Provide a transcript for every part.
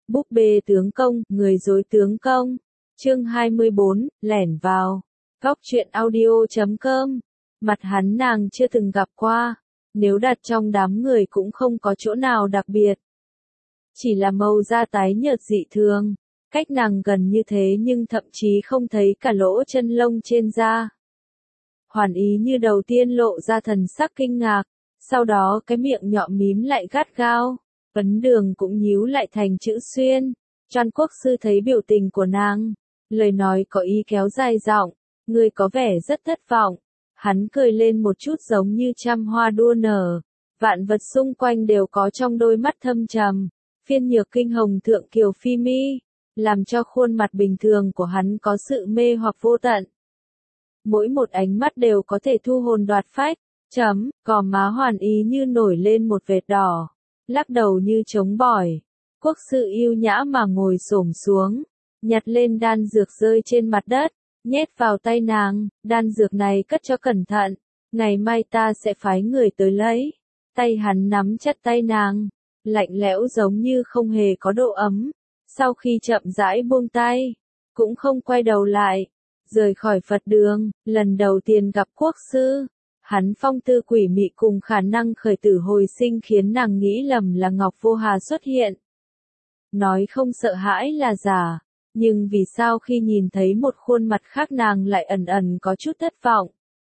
Búp bê tướng công, người dối tướng công. Chương 24, lẻn vào. Góc truyện audio.com. Mặt hắn nàng chưa từng gặp qua, nếu đặt trong đám người cũng không có chỗ nào đặc biệt. Chỉ là màu da tái nhợt dị thường, cách nàng gần như thế nhưng thậm chí không thấy cả lỗ chân lông trên da. Hoàn Ý Như đầu tiên lộ ra thần sắc kinh ngạc, sau đó cái miệng nhọn mím lại gắt gao, ấn đường cũng nhíu lại thành chữ xuyên. Doan Quốc Sư thấy biểu tình của nàng, lời nói có ý kéo dài giọng, ngươi có vẻ rất thất vọng. Hắn cười lên một chút giống như trăm hoa đua nở, vạn vật xung quanh đều có trong đôi mắt thâm trầm, phiên nhược kinh hồng thượng kiều phi mi, làm cho khuôn mặt bình thường của hắn có sự mê hoặc vô tận. Mỗi một ánh mắt đều có thể thu hồn đoạt phách. Gò má Hoàn Ý Như nổi lên một vệt đỏ, lắc đầu như trống bỏi. Quốc sư yêu nhã mà ngồi xổm xuống, nhặt lên đan dược rơi trên mặt đất, nhét vào tay nàng. Đan dược này cất cho cẩn thận, ngày mai ta sẽ phái người tới lấy. Tay hắn nắm chặt tay nàng, lạnh lẽo giống như không hề có độ ấm. Sau khi chậm rãi buông tay, cũng không quay đầu lại, rời khỏi Phật đường. Lần đầu tiên gặp quốc sư, hắn phong tư quỷ mị cùng khả năng khởi tử hồi sinh khiến nàng nghĩ lầm là Ngọc Vô Hà xuất hiện. Nói không sợ hãi là giả, nhưng vì sao khi nhìn thấy một khuôn mặt khác nàng lại ẩn ẩn có chút thất vọng.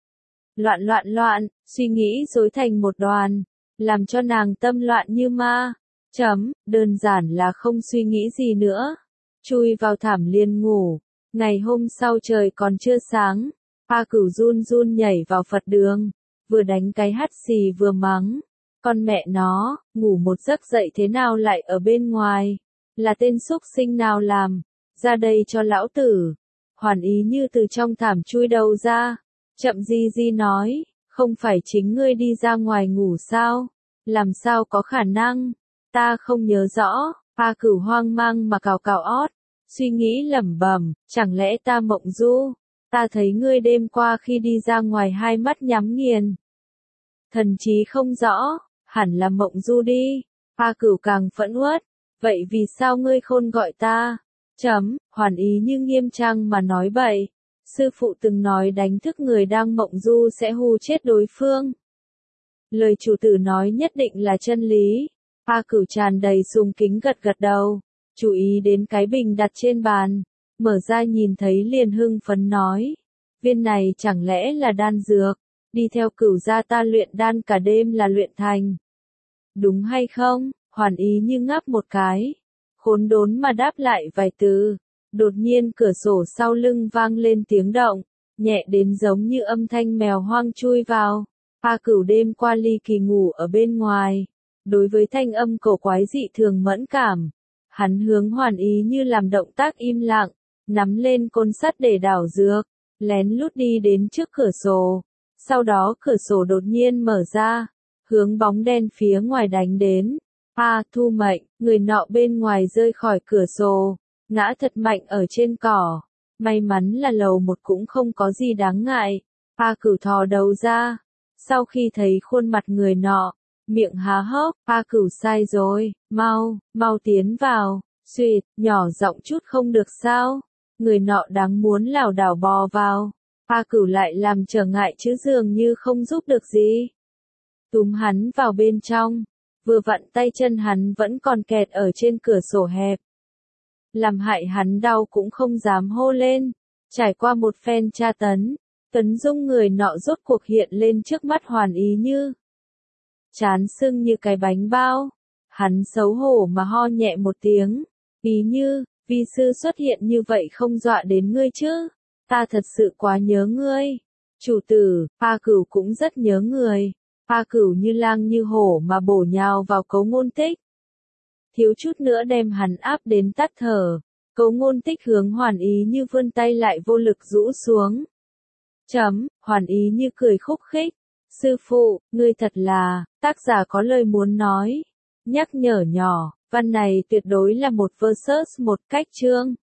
Loạn, suy nghĩ rối thành một đoàn, làm cho nàng tâm loạn như ma. Đơn giản là không suy nghĩ gì nữa. Chui vào thảm liền ngủ. Ngày hôm sau trời còn chưa sáng, A Cửu run run nhảy vào Phật đường, vừa đánh cái hắt xì vừa mắng. Con mẹ nó, ngủ một giấc dậy thế nào lại ở bên ngoài? Là tên súc sinh nào làm? Ra đây cho lão tử. Hoàn Ý Như từ trong thảm chui đầu ra, chậm di nói, không phải chính ngươi đi ra ngoài ngủ sao? Làm sao có khả năng? Ta không nhớ rõ. A Cửu hoang mang mà cào cào ót, suy nghĩ lẩm bẩm, chẳng lẽ ta mộng du? Ta thấy ngươi đêm qua khi đi ra ngoài hai mắt nhắm nghiền. Thần trí không rõ, hẳn là mộng du đi. A Cửu càng phẫn uất, vậy vì sao ngươi khôn gọi ta? Hoàn Ý Như nghiêm trang mà nói bậy. Sư phụ từng nói đánh thức người đang mộng du sẽ hù chết đối phương. Lời chủ tử nói nhất định là chân lý. A Cửu tràn đầy sùng kính gật gật đầu, chú ý đến cái bình đặt trên bàn, mở ra nhìn thấy liền hưng phấn nói, viên này chẳng lẽ là đan dược, đi theo Cửu gia ta luyện đan cả đêm là luyện thành. Đúng hay không? Hoàn Ý Như ngáp một cái, khốn đốn mà đáp lại vài từ. Đột nhiên cửa sổ sau lưng vang lên tiếng động, nhẹ đến giống như âm thanh mèo hoang chui vào. A Cửu đêm qua ly kỳ ngủ ở bên ngoài, đối với thanh âm cổ quái dị thường mẫn cảm. Hắn hướng Hoàn Ý Như làm động tác im lặng, nắm lên côn sắt để đảo dược, lén lút đi đến trước cửa sổ. Sau đó cửa sổ đột nhiên mở ra, hướng bóng đen phía ngoài đánh đến. Thu Mệnh, người nọ bên ngoài rơi khỏi cửa sổ, ngã thật mạnh ở trên cỏ. May mắn là lầu một cũng không có gì đáng ngại. A Cửu thò đầu ra, sau khi thấy khuôn mặt người nọ, miệng há hốc. A Cửu sai rồi, mau tiến vào. Xuyệt, nhỏ giọng chút không được sao? Người nọ đáng muốn lảo đảo bò vào. A Cửu lại làm trở ngại chứ dường như không giúp được gì. Túm hắn vào bên trong, vừa vặn tay chân hắn vẫn còn kẹt ở trên cửa sổ hẹp. Làm hại hắn đau cũng không dám hô lên. Trải qua một phen tra tấn, Tấn Dung người nọ rốt cuộc hiện lên trước mắt Hoàn Ý Như. Chán sưng như cái bánh bao. Hắn xấu hổ mà ho nhẹ một tiếng. Ý Như, vi sư xuất hiện như vậy không dọa đến ngươi chứ? Ta thật sự quá nhớ ngươi. Chủ tử, A Cửu cũng rất nhớ người. A Cửu như lang như hổ mà bổ nhào vào Cấu Ngôn Tích. Thiếu chút nữa đem hắn áp đến tắt thở. Cấu Ngôn Tích hướng Hoàn Ý Như vươn tay lại vô lực rũ xuống. Hoàn Ý Như cười khúc khích. Sư phụ, ngươi thật là, tác giả có lời muốn nói. Nhắc nhở nhỏ, văn này tuyệt đối là một versus một cách chương.